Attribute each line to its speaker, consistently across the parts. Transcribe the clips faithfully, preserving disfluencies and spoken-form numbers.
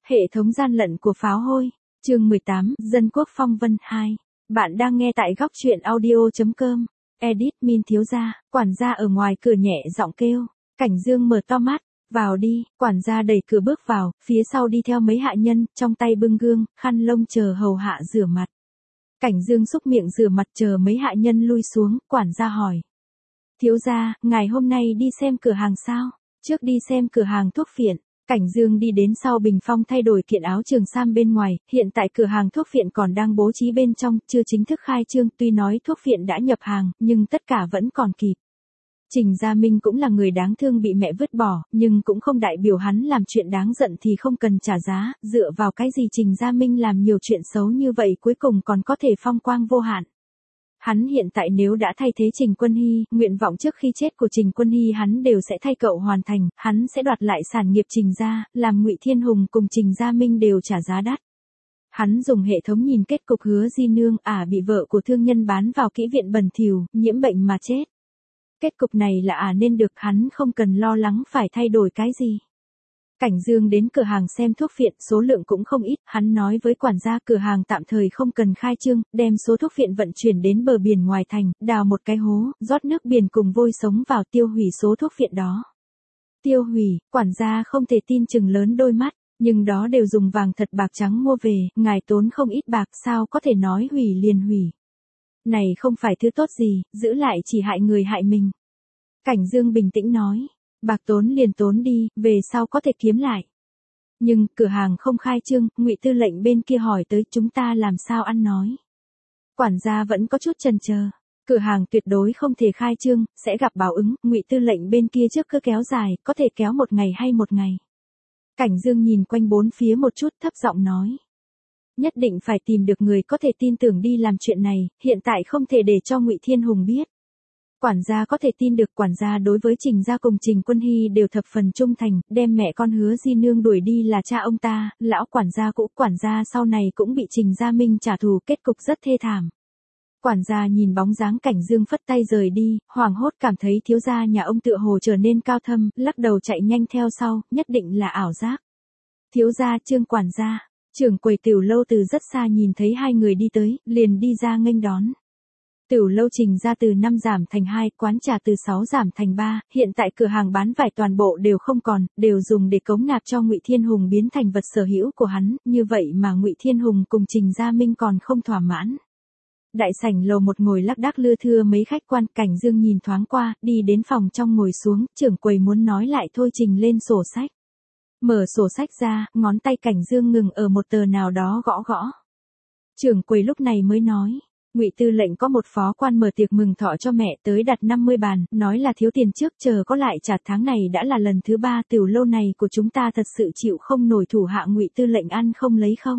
Speaker 1: Hệ thống gian lận của pháo hôi. Chương mười tám, Dân quốc phong vân hai. Bạn đang nghe tại góc truyện audio chấm com. Edit Min thiếu gia, quản gia ở ngoài cửa nhẹ giọng kêu. Cảnh Dương mở to mắt, vào đi, quản gia đẩy cửa bước vào, phía sau đi theo mấy hạ nhân, trong tay bưng gương, khăn lông chờ hầu hạ rửa mặt. Cảnh Dương xúc miệng rửa mặt chờ mấy hạ nhân lui xuống, quản gia hỏi. Thiếu gia, ngài hôm nay đi xem cửa hàng sao? Trước đi xem cửa hàng thuốc phiện. Cảnh Dương đi đến sau bình phong thay đổi kiện áo trường sam bên ngoài, hiện tại cửa hàng thuốc phiện còn đang bố trí bên trong, chưa chính thức khai trương, tuy nói thuốc phiện đã nhập hàng, nhưng tất cả vẫn còn kịp. Trình Gia Minh cũng là người đáng thương bị mẹ vứt bỏ, nhưng cũng không đại biểu hắn làm chuyện đáng giận thì không cần trả giá, dựa vào cái gì Trình Gia Minh làm nhiều chuyện xấu như vậy cuối cùng còn có thể phong quang vô hạn. Hắn hiện tại nếu đã thay thế Trình Quân Hy, nguyện vọng trước khi chết của Trình Quân Hy hắn đều sẽ thay cậu hoàn thành, hắn sẽ đoạt lại sản nghiệp Trình gia, làm Ngụy Thiên Hùng cùng Trình Gia Minh đều trả giá đắt. Hắn dùng hệ thống nhìn kết cục Hứa Di Nương ả bị vợ của thương nhân bán vào kỹ viện bẩn thỉu, nhiễm bệnh mà chết. Kết cục này là ả nên được, hắn không cần lo lắng phải thay đổi cái gì. Cảnh Dương đến cửa hàng xem thuốc phiện, số lượng cũng không ít, hắn nói với quản gia cửa hàng tạm thời không cần khai trương, đem số thuốc phiện vận chuyển đến bờ biển ngoài thành, đào một cái hố, rót nước biển cùng vôi sống vào tiêu hủy số thuốc phiện đó. Tiêu hủy, quản gia không thể tin chừng lớn đôi mắt, nhưng đó đều dùng vàng thật bạc trắng mua về, ngài tốn không ít bạc sao có thể nói hủy liền hủy. Này không phải thứ tốt gì, giữ lại chỉ hại người hại mình. Cảnh Dương bình tĩnh nói. Bạc tốn liền tốn đi, về sau có thể kiếm lại. Nhưng, cửa hàng không khai trương, Ngụy tư lệnh bên kia hỏi tới chúng ta làm sao ăn nói. Quản gia vẫn có chút chần chờ. Cửa hàng tuyệt đối không thể khai trương, sẽ gặp báo ứng, Ngụy tư lệnh bên kia trước cứ kéo dài, có thể kéo một ngày hay một ngày. Cảnh Dương nhìn quanh bốn phía một chút thấp giọng nói. Nhất định phải tìm được người có thể tin tưởng đi làm chuyện này, hiện tại không thể để cho Ngụy Thiên Hùng biết. Quản gia có thể tin được, quản gia đối với Trình gia cùng Trình Quân Hy đều thập phần trung thành, đem mẹ con Hứa Di Nương đuổi đi là cha ông ta, lão quản gia cũ, quản gia sau này cũng bị Trình Gia Minh trả thù, kết cục rất thê thảm. Quản gia nhìn bóng dáng Cảnh Dương phất tay rời đi, hoảng hốt cảm thấy thiếu gia nhà ông tựa hồ trở nên cao thâm, lắc đầu chạy nhanh theo sau, nhất định là ảo giác. Thiếu gia Trương quản gia, trưởng quầy tiểu lâu từ rất xa nhìn thấy hai người đi tới, liền đi ra nghênh đón. Tiểu lâu Trình ra từ năm giảm thành hai, quán trà từ sáu giảm thành ba, hiện tại cửa hàng bán vải toàn bộ đều không còn, đều dùng để cống nạp cho Ngụy Thiên Hùng biến thành vật sở hữu của hắn, như vậy mà Ngụy Thiên Hùng cùng Trình Gia Minh còn không thỏa mãn. Đại sảnh lầu một ngồi lác đác lưa thưa mấy khách quan, Cảnh Dương nhìn thoáng qua, đi đến phòng trong ngồi xuống, trưởng quầy muốn nói lại thôi Trình lên sổ sách. Mở sổ sách ra, ngón tay Cảnh Dương ngừng ở một tờ nào đó gõ gõ. Trưởng quầy lúc này mới nói. Ngụy tư lệnh có một phó quan mở tiệc mừng thọ cho mẹ tới đặt năm mươi bàn, nói là thiếu tiền trước chờ có lại trả, tháng này đã là lần thứ ba, tiểu lâu này của chúng ta thật sự chịu không nổi thủ hạ Ngụy tư lệnh ăn không lấy không.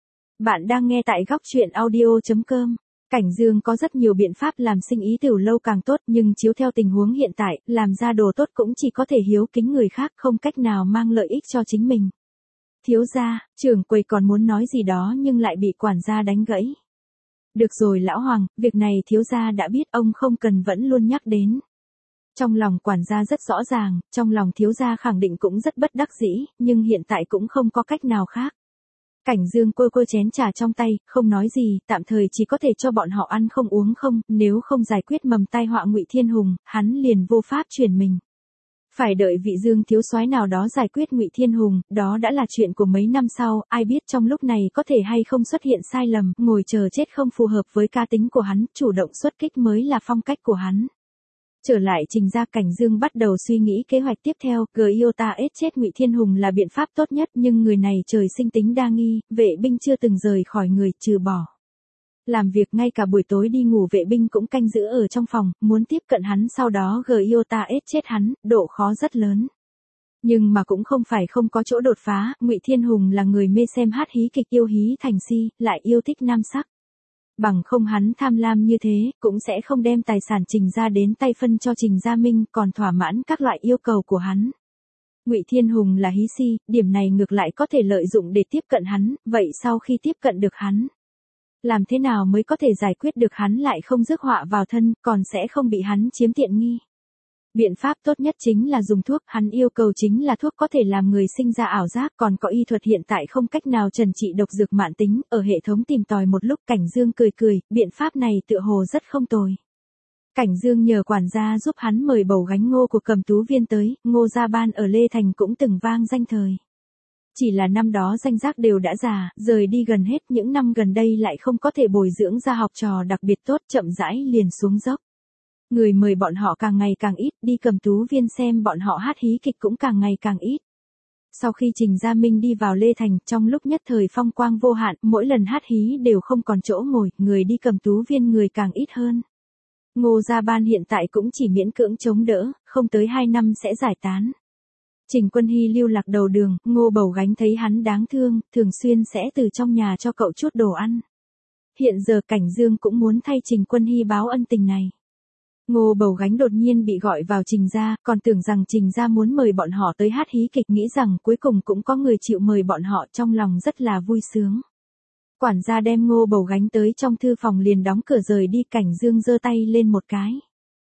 Speaker 1: Bạn đang nghe tại góc truyện audio chấm com. Cảnh Dương có rất nhiều biện pháp làm sinh ý tiểu lâu càng tốt, nhưng chiếu theo tình huống hiện tại, làm ra đồ tốt cũng chỉ có thể hiếu kính người khác, không cách nào mang lợi ích cho chính mình. Thiếu gia, trưởng quầy còn muốn nói gì đó nhưng lại bị quản gia đánh gãy. Được rồi lão Hoàng, việc này thiếu gia đã biết, ông không cần vẫn luôn nhắc đến. Trong lòng quản gia rất rõ ràng, trong lòng thiếu gia khẳng định cũng rất bất đắc dĩ, nhưng hiện tại cũng không có cách nào khác. Cảnh Dương côi côi chén trà trong tay, không nói gì, tạm thời chỉ có thể cho bọn họ ăn không uống không, nếu không giải quyết mầm tai họa Ngụy Thiên Hùng, hắn liền vô pháp chuyển mình. Phải đợi vị Dương thiếu soái nào đó giải quyết Ngụy Thiên Hùng, đó đã là chuyện của mấy năm sau, ai biết trong lúc này có thể hay không xuất hiện sai lầm, ngồi chờ chết không phù hợp với cá tính của hắn, chủ động xuất kích mới là phong cách của hắn. Trở lại Trình gia, Cảnh Dương bắt đầu suy nghĩ kế hoạch tiếp theo, Giota ết chết Ngụy Thiên Hùng là biện pháp tốt nhất, nhưng người này trời sinh tính đa nghi, vệ binh chưa từng rời khỏi người, trừ bỏ. Làm việc ngay cả buổi tối đi ngủ vệ binh cũng canh giữ ở trong phòng, muốn tiếp cận hắn sau đó Giota ết chết hắn, độ khó rất lớn. Nhưng mà cũng không phải không có chỗ đột phá, Ngụy Thiên Hùng là người mê xem hát hí kịch, yêu hí thành si, lại yêu thích nam sắc. Bằng không hắn tham lam như thế, cũng sẽ không đem tài sản Trình ra đến tay phân cho Trình Gia Minh, còn thỏa mãn các loại yêu cầu của hắn. Ngụy Thiên Hùng là hí si, điểm này ngược lại có thể lợi dụng để tiếp cận hắn, vậy sau khi tiếp cận được hắn, làm thế nào mới có thể giải quyết được hắn lại không rước họa vào thân, còn sẽ không bị hắn chiếm tiện nghi. Biện pháp tốt nhất chính là dùng thuốc, hắn yêu cầu chính là thuốc có thể làm người sinh ra ảo giác, còn có y thuật hiện tại không cách nào trần trị độc dược mãn tính, ở hệ thống tìm tòi một lúc Cảnh Dương cười cười, biện pháp này tựa hồ rất không tồi. Cảnh Dương nhờ quản gia giúp hắn mời bầu gánh Ngô của Cầm Tú Viên tới, Ngô Gia Ban ở Lê Thành cũng từng vang danh thời. Chỉ là năm đó danh giác đều đã già, rời đi gần hết, những năm gần đây lại không có thể bồi dưỡng ra học trò đặc biệt tốt, chậm rãi liền xuống dốc. Người mời bọn họ càng ngày càng ít, đi Cầm Tú Viên xem bọn họ hát hí kịch cũng càng ngày càng ít. Sau khi Trình Gia Minh đi vào Lê Thành, trong lúc nhất thời phong quang vô hạn, mỗi lần hát hí đều không còn chỗ ngồi, người đi Cầm Tú Viên người càng ít hơn. Ngô Gia Ban hiện tại cũng chỉ miễn cưỡng chống đỡ, không tới hai năm sẽ giải tán. Trình Quân Hy lưu lạc đầu đường, Ngô Bầu Gánh thấy hắn đáng thương, thường xuyên sẽ từ trong nhà cho cậu chút đồ ăn. Hiện giờ Cảnh Dương cũng muốn thay Trình Quân Hy báo ân tình này. Ngô Bầu Gánh đột nhiên bị gọi vào Trình gia, còn tưởng rằng Trình gia muốn mời bọn họ tới hát hí kịch, nghĩ rằng cuối cùng cũng có người chịu mời bọn họ, trong lòng rất là vui sướng. Quản gia đem Ngô Bầu Gánh tới trong thư phòng liền đóng cửa rời đi, Cảnh Dương giơ tay lên một cái.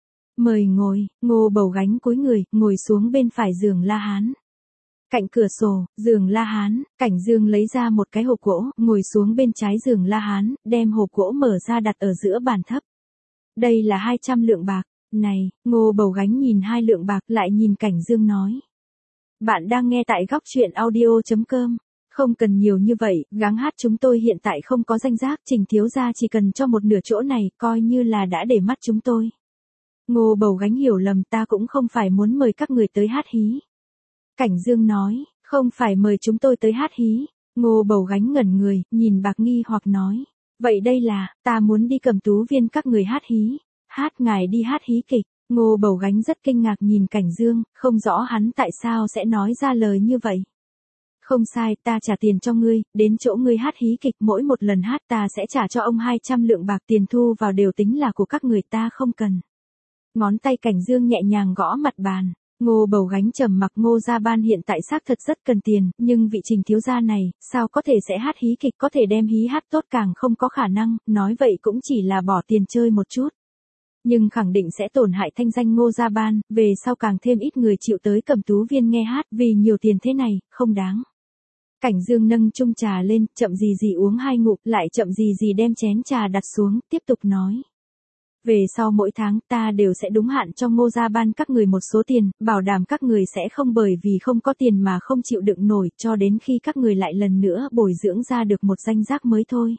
Speaker 1: Mời ngồi, Ngô Bầu Gánh cúi người, ngồi xuống bên phải giường La Hán. Cạnh cửa sổ, giường La Hán, Cảnh Dương lấy ra một cái hộp gỗ, ngồi xuống bên trái giường La Hán, đem hộp gỗ mở ra đặt ở giữa bàn thấp. Đây là hai trăm lượng bạc, này, Ngô Bầu Gánh nhìn hai lượng bạc lại nhìn Cảnh Dương nói. Bạn đang nghe tại góc truyện audio chấm com. Không cần nhiều như vậy, gắng hát chúng tôi hiện tại không có danh giác, Trình thiếu gia chỉ cần cho một nửa chỗ này, coi như là đã để mắt chúng tôi. Ngô Bầu Gánh hiểu lầm, ta cũng không phải muốn mời các người tới hát hí. Cảnh Dương nói, không phải mời chúng tôi tới hát hí. Ngô Bầu Gánh ngẩn người, nhìn bạc nghi hoặc nói. Vậy đây là, ta muốn đi Cầm Tú Viên các người hát hí. Hát ngài đi hát hí kịch. Ngô Bầu Gánh rất kinh ngạc nhìn Cảnh Dương, không rõ hắn tại sao sẽ nói ra lời như vậy. Không sai, ta trả tiền cho ngươi, đến chỗ ngươi hát hí kịch, mỗi một lần hát ta sẽ trả cho ông hai trăm lượng bạc, tiền thu vào đều tính là của các người, ta không cần. Ngón tay Cảnh Dương nhẹ nhàng gõ mặt bàn. Ngô Bầu Gánh trầm mặc, Ngô Gia Ban hiện tại xác thật rất cần tiền, nhưng vị Trình thiếu gia này, sao có thể sẽ hát hí kịch, có thể đem hí hát tốt càng không có khả năng, nói vậy cũng chỉ là bỏ tiền chơi một chút. Nhưng khẳng định sẽ tổn hại thanh danh Ngô Gia Ban, về sau càng thêm ít người chịu tới Cầm Tú Viên nghe hát, vì nhiều tiền thế này, không đáng. Cảnh Dương nâng chung trà lên, chậm gì gì uống hai ngụm, lại chậm gì gì đem chén trà đặt xuống, tiếp tục nói. Về sau mỗi tháng ta đều sẽ đúng hạn cho Ngô Gia Ban các người một số tiền, bảo đảm các người sẽ không bởi vì không có tiền mà không chịu đựng nổi, cho đến khi các người lại lần nữa bồi dưỡng ra được một danh giác mới thôi.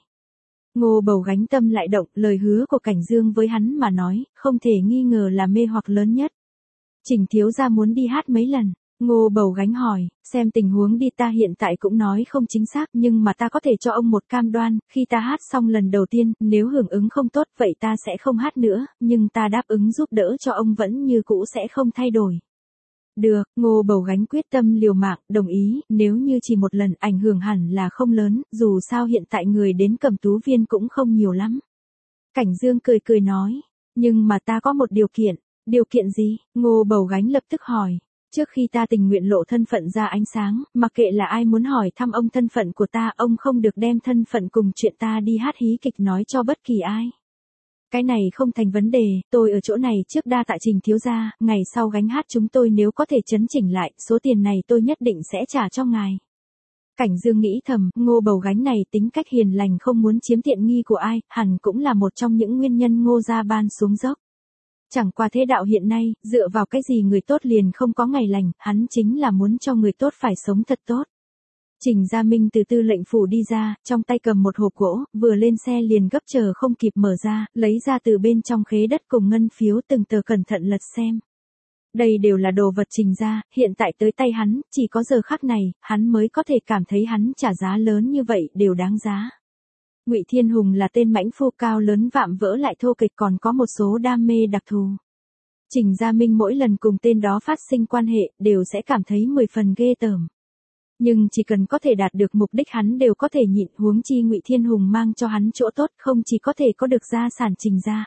Speaker 1: Ngô Bầu Gánh tâm lại động, lời hứa của Cảnh Dương với hắn mà nói, không thể nghi ngờ là mê hoặc lớn nhất. Trình thiếu gia muốn đi hát mấy lần? Ngô Bầu Gánh hỏi, xem tình huống đi, ta hiện tại cũng nói không chính xác, nhưng mà ta có thể cho ông một cam đoan, khi ta hát xong lần đầu tiên, nếu hưởng ứng không tốt vậy ta sẽ không hát nữa, nhưng ta đáp ứng giúp đỡ cho ông vẫn như cũ sẽ không thay đổi. Được, Ngô Bầu Gánh quyết tâm liều mạng, đồng ý, nếu như chỉ một lần ảnh hưởng hẳn là không lớn, dù sao hiện tại người đến Cầm Tú Viên cũng không nhiều lắm. Cảnh Dương cười cười nói, nhưng mà ta có một điều kiện. Điều kiện gì? Ngô Bầu Gánh lập tức hỏi. Trước khi ta tình nguyện lộ thân phận ra ánh sáng, mặc kệ là ai muốn hỏi thăm ông thân phận của ta, ông không được đem thân phận cùng chuyện ta đi hát hí kịch nói cho bất kỳ ai. Cái này không thành vấn đề, tôi ở chỗ này trước đa tạ Trình thiếu gia, ngày sau gánh hát chúng tôi nếu có thể chấn chỉnh lại, số tiền này tôi nhất định sẽ trả cho ngài. Cảnh Dương nghĩ thầm, Ngô Bầu Gánh này tính cách hiền lành không muốn chiếm tiện nghi của ai, hẳn cũng là một trong những nguyên nhân Ngô Gia Ban xuống dốc. Chẳng qua thế đạo hiện nay, dựa vào cái gì người tốt liền không có ngày lành, hắn chính là muốn cho người tốt phải sống thật tốt. Trình Gia Minh từ tư lệnh phủ đi ra, trong tay cầm một hộp gỗ, vừa lên xe liền gấp chờ không kịp mở ra, lấy ra từ bên trong khế đất cùng ngân phiếu từng tờ cẩn thận lật xem. Đây đều là đồ vật Trình gia, hiện tại tới tay hắn, chỉ có giờ khắc này, hắn mới có thể cảm thấy hắn trả giá lớn như vậy đều đáng giá. Ngụy Thiên Hùng là tên mãnh phu cao lớn vạm vỡ lại thô kịch, còn có một số đam mê đặc thù. Trình Gia Minh mỗi lần cùng tên đó phát sinh quan hệ, đều sẽ cảm thấy mười phần ghê tởm. Nhưng chỉ cần có thể đạt được mục đích hắn đều có thể nhịn, huống chi Ngụy Thiên Hùng mang cho hắn chỗ tốt, không chỉ có thể có được gia sản Trình gia.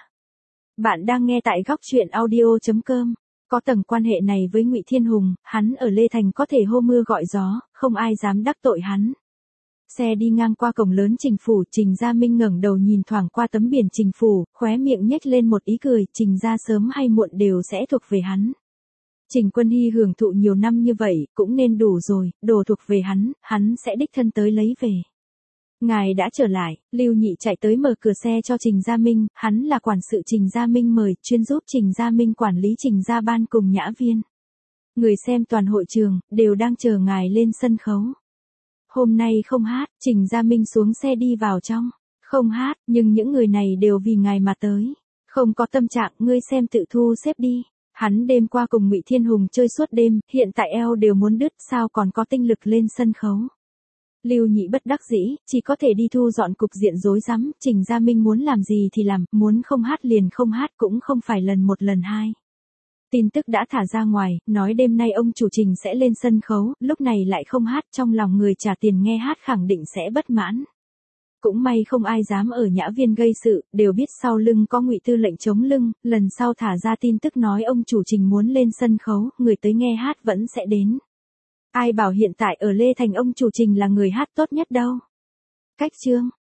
Speaker 1: Bạn đang nghe tại góc truyện audio chấm com. Có tầng quan hệ này với Ngụy Thiên Hùng, hắn ở Lê Thành có thể hô mưa gọi gió, không ai dám đắc tội hắn. Xe đi ngang qua cổng lớn Trình phủ, Trình Gia Minh ngẩng đầu nhìn thoảng qua tấm biển Trình phủ, khóe miệng nhếch lên một ý cười, Trình gia sớm hay muộn đều sẽ thuộc về hắn. Trình Quân Hy hưởng thụ nhiều năm như vậy, cũng nên đủ rồi, đồ thuộc về hắn, hắn sẽ đích thân tới lấy về. Ngài đã trở lại, Lưu Nhị chạy tới mở cửa xe cho Trình Gia Minh, hắn là quản sự Trình Gia Minh mời, chuyên giúp Trình Gia Minh quản lý Trình Gia Ban cùng Nhã Viên. Người xem toàn hội trường, đều đang chờ ngài lên sân khấu. Hôm nay không hát, Trình Gia Minh xuống xe đi vào trong. Không hát, nhưng những người này đều vì ngài mà tới. Không có tâm trạng, ngươi xem tự thu xếp đi. Hắn đêm qua cùng Ngụy Thiên Hùng chơi suốt đêm, hiện tại eo đều muốn đứt, sao còn có tinh lực lên sân khấu. Lưu Nhị bất đắc dĩ, chỉ có thể đi thu dọn cục diện rối rắm, Trình Gia Minh muốn làm gì thì làm, muốn không hát liền không hát cũng không phải lần một lần hai. Tin tức đã thả ra ngoài, nói đêm nay ông chủ Trình sẽ lên sân khấu, lúc này lại không hát, trong lòng người trả tiền nghe hát khẳng định sẽ bất mãn. Cũng may không ai dám ở Nhã Viên gây sự, đều biết sau lưng có Ngụy Tư lệnh chống lưng, lần sau thả ra tin tức nói ông chủ Trình muốn lên sân khấu, người tới nghe hát vẫn sẽ đến. Ai bảo hiện tại ở Lê Thành ông chủ Trình là người hát tốt nhất đâu. Cách chương